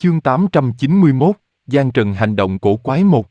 Chương 891, Giang Trần hành động cổ quái một.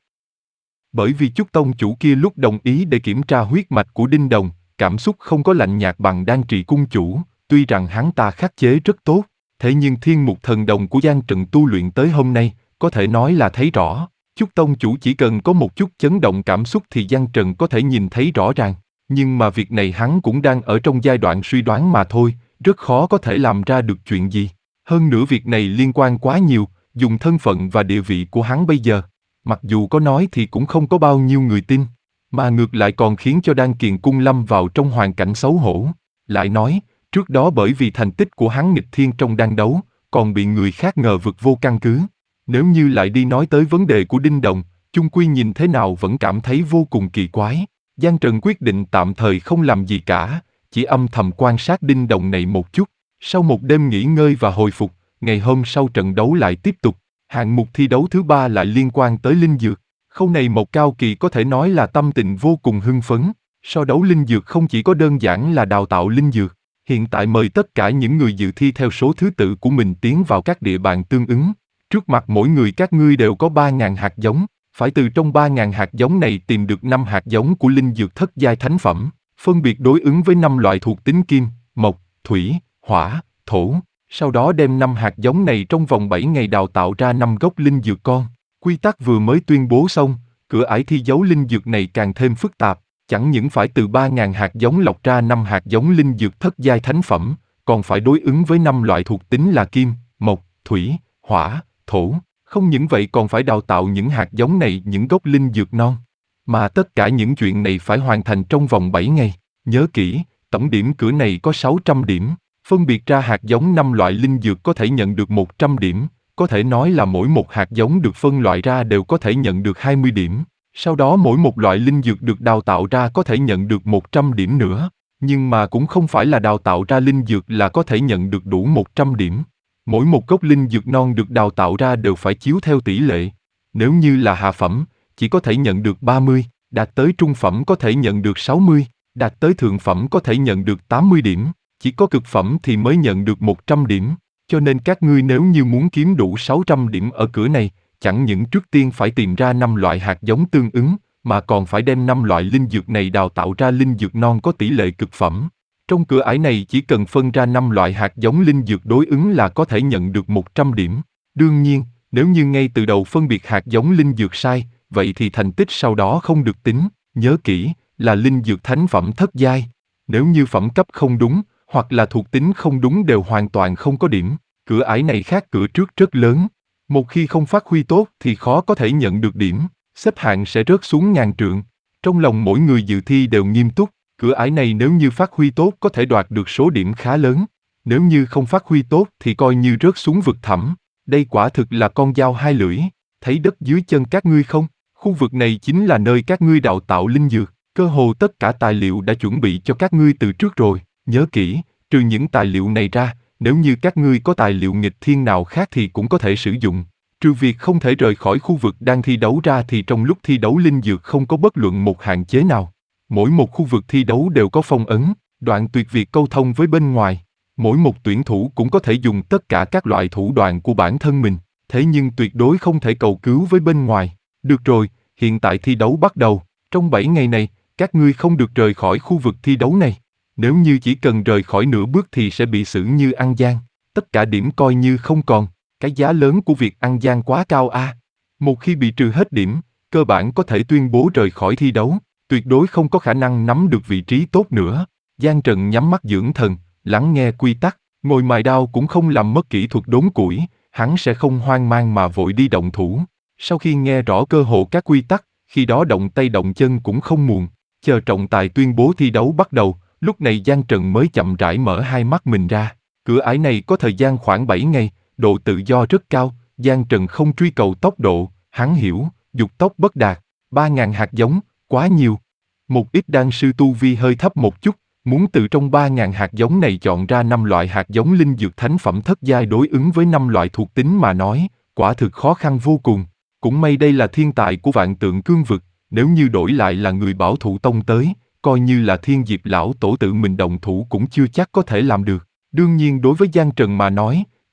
Bởi vì Chúc tông chủ kia lúc đồng ý để kiểm tra huyết mạch của Đinh Đồng, cảm xúc không có lạnh nhạt bằng Đan Trì cung chủ, tuy rằng hắn ta khắc chế rất tốt, thế nhưng thiên mục thần đồng của Giang Trần tu luyện tới hôm nay, có thể nói là thấy rõ. Chúc tông chủ chỉ cần có một chút chấn động cảm xúc thì Giang Trần có thể nhìn thấy rõ ràng, nhưng mà việc này hắn cũng đang ở trong giai đoạn suy đoán mà thôi, rất khó có thể làm ra được chuyện gì. Hơn nữa việc này liên quan quá nhiều, dùng thân phận và địa vị của hắn bây giờ. Mặc dù có nói thì cũng không có bao nhiêu người tin, mà ngược lại còn khiến cho Đan Kiền Cung lâm vào trong hoàn cảnh xấu hổ. Lại nói, trước đó bởi vì thành tích của hắn nghịch thiên trong đan đấu, còn bị người khác ngờ vực vô căn cứ. Nếu như lại đi nói tới vấn đề của Đinh Đồng, chung quy nhìn thế nào vẫn cảm thấy vô cùng kỳ quái. Giang Trần quyết định tạm thời không làm gì cả, chỉ âm thầm quan sát Đinh Đồng này một chút. Sau một đêm nghỉ ngơi và hồi phục, ngày hôm sau trận đấu lại tiếp tục. Hạng mục thi đấu thứ 3 lại liên quan tới linh dược. Khâu này Mộc Cao Kỳ có thể nói là tâm tình vô cùng hưng phấn. So đấu linh dược không chỉ có đơn giản là đào tạo linh dược. Hiện tại mời tất cả những người dự thi theo số thứ tự của mình tiến vào các địa bàn tương ứng. Trước mặt mỗi người các ngươi đều có 3.000 hạt giống. Phải từ trong 3.000 hạt giống này tìm được 5 hạt giống của linh dược thất giai thánh phẩm, phân biệt đối ứng với 5 loại thuộc tính kim, mộc, thủy, hỏa, thổ. Sau đó đem 5 hạt giống này trong vòng 7 ngày đào tạo ra 5 gốc linh dược con. Quy tắc vừa mới tuyên bố xong, cửa ải thi dấu linh dược này càng thêm phức tạp, chẳng những phải từ 3.000 hạt giống lọc ra 5 hạt giống linh dược thất giai thánh phẩm, còn phải đối ứng với 5 loại thuộc tính là kim, mộc, thủy, hỏa, thổ. Không những vậy còn phải đào tạo những hạt giống này những gốc linh dược non. Mà tất cả những chuyện này phải hoàn thành trong vòng 7 ngày. Nhớ kỹ, tổng điểm cửa này có 600 điểm. Phân biệt ra hạt giống 5 loại linh dược có thể nhận được 100 điểm, có thể nói là mỗi một hạt giống được phân loại ra đều có thể nhận được 20 điểm. Sau đó mỗi một loại linh dược được đào tạo ra có thể nhận được 100 điểm nữa. Nhưng mà cũng không phải là đào tạo ra linh dược là có thể nhận được đủ 100 điểm. Mỗi một gốc linh dược non được đào tạo ra đều phải chiếu theo tỷ lệ. Nếu như là hạ phẩm, chỉ có thể nhận được 30, đạt tới trung phẩm có thể nhận được 60, đạt tới thượng phẩm có thể nhận được 80 điểm. Chỉ có cực phẩm thì mới nhận được 100 điểm, cho nên các ngươi nếu như muốn kiếm đủ 600 điểm ở cửa này, chẳng những trước tiên phải tìm ra 5 loại hạt giống tương ứng, mà còn phải đem 5 loại linh dược này đào tạo ra linh dược non có tỷ lệ cực phẩm. Trong cửa ải này chỉ cần phân ra 5 loại hạt giống linh dược đối ứng là có thể nhận được 100 điểm. Đương nhiên, nếu như ngay từ đầu phân biệt hạt giống linh dược sai, vậy thì thành tích sau đó không được tính. Nhớ kỹ, là linh dược thánh phẩm thất giai. Nếu như phẩm cấp không đúng, hoặc là thuộc tính không đúng đều hoàn toàn không có điểm. Cửa ải này khác cửa trước rất lớn. Một khi không phát huy tốt thì khó có thể nhận được điểm, xếp hạng sẽ rớt xuống ngàn trượng. Trong lòng mỗi người dự thi đều nghiêm túc, cửa ải này nếu như phát huy tốt có thể đoạt được số điểm khá lớn. Nếu như không phát huy tốt thì coi như rớt xuống vực thẳm. Đây quả thực là con dao hai lưỡi. Thấy đất dưới chân các ngươi không? Khu vực này chính là nơi các ngươi đào tạo linh dược. Cơ hồ tất cả tài liệu đã chuẩn bị cho các ngươi từ trước rồi. Nhớ kỹ, trừ những tài liệu này ra, nếu như các ngươi có tài liệu nghịch thiên nào khác thì cũng có thể sử dụng. Trừ việc không thể rời khỏi khu vực đang thi đấu ra thì trong lúc thi đấu linh dược không có bất luận một hạn chế nào. Mỗi một khu vực thi đấu đều có phong ấn, đoạn tuyệt việc câu thông với bên ngoài. Mỗi một tuyển thủ cũng có thể dùng tất cả các loại thủ đoạn của bản thân mình, thế nhưng tuyệt đối không thể cầu cứu với bên ngoài. Được rồi, hiện tại thi đấu bắt đầu. Trong 7 ngày này, các ngươi không được rời khỏi khu vực thi đấu này. Nếu như chỉ cần rời khỏi nửa bước thì sẽ bị xử như ăn gian. Tất cả điểm coi như không còn. Cái giá lớn của việc ăn gian quá cao a. Một khi bị trừ hết điểm, cơ bản có thể tuyên bố rời khỏi thi đấu. Tuyệt đối không có khả năng nắm được vị trí tốt nữa. Giang Trần nhắm mắt dưỡng thần, lắng nghe quy tắc. Ngồi mài đao cũng không làm mất kỹ thuật đốn củi. Hắn sẽ không hoang mang mà vội đi động thủ. Sau khi nghe rõ cơ hồ các quy tắc, khi đó động tay động chân cũng không muộn. Chờ trọng tài tuyên bố thi đấu bắt đầu. Lúc này Giang Trần mới chậm rãi mở hai mắt mình ra. Cửa ải này có thời gian khoảng 7 ngày, độ tự do rất cao. Giang Trần không truy cầu tốc độ, hắn hiểu, dục tốc bất đạt. 3.000 hạt giống, quá nhiều. Một ít đan sư tu vi hơi thấp một chút, muốn từ trong 3.000 hạt giống này chọn ra 5 loại hạt giống linh dược thánh phẩm thất giai đối ứng với 5 loại thuộc tính mà nói, quả thực khó khăn vô cùng. Cũng may đây là thiên tài của Vạn Tượng Cương Vực, nếu như đổi lại là người Bảo Thụ Tông tới, coi như là Thiên Diệp lão tổ tự mình động thủ cũng chưa chắc có thể làm được. Đương nhiên đối với Giang Trần mà nói,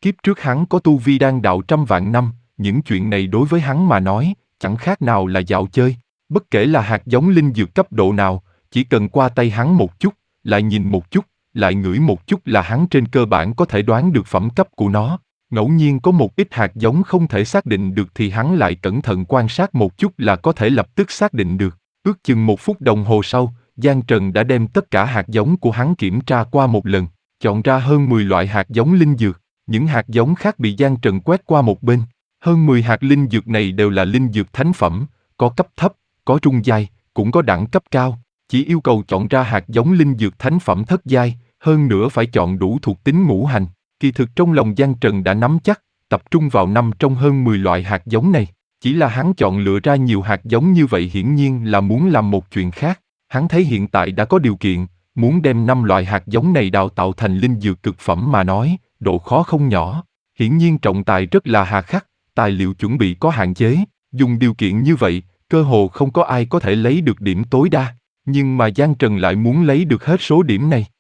kiếp trước hắn có tu vi đan đạo trăm vạn năm, những chuyện này đối với hắn mà nói, chẳng khác nào là dạo chơi. Bất kể là hạt giống linh dược cấp độ nào, chỉ cần qua tay hắn một chút, lại nhìn một chút, lại ngửi một chút là hắn trên cơ bản có thể đoán được phẩm cấp của nó. Ngẫu nhiên có một ít hạt giống không thể xác định được thì hắn lại cẩn thận quan sát một chút là có thể lập tức xác định được. Ước chừng 1 phút đồng hồ sau, Giang Trần đã đem tất cả hạt giống của hắn kiểm tra qua một lần, chọn ra hơn 10 loại hạt giống linh dược. Những hạt giống khác bị Giang Trần quét qua một bên. Hơn 10 hạt linh dược này đều là linh dược thánh phẩm, có cấp thấp, có trung giai, cũng có đẳng cấp cao. Chỉ yêu cầu chọn ra hạt giống linh dược thánh phẩm thất giai, hơn nữa phải chọn đủ thuộc tính ngũ hành. Kỳ thực trong lòng Giang Trần đã nắm chắc, tập trung vào 5 trong hơn 10 loại hạt giống này. Chỉ là hắn chọn lựa ra nhiều hạt giống như vậy hiển nhiên là muốn làm một chuyện khác. Hắn thấy hiện tại đã có điều kiện, muốn đem 5 loại hạt giống này đào tạo thành linh dược cực phẩm mà nói, độ khó không nhỏ. Hiển nhiên trọng tài rất là hà khắc, tài liệu chuẩn bị có hạn chế, dùng điều kiện như vậy, cơ hồ không có ai có thể lấy được điểm tối đa. Nhưng mà Giang Trần lại muốn lấy được hết số điểm này.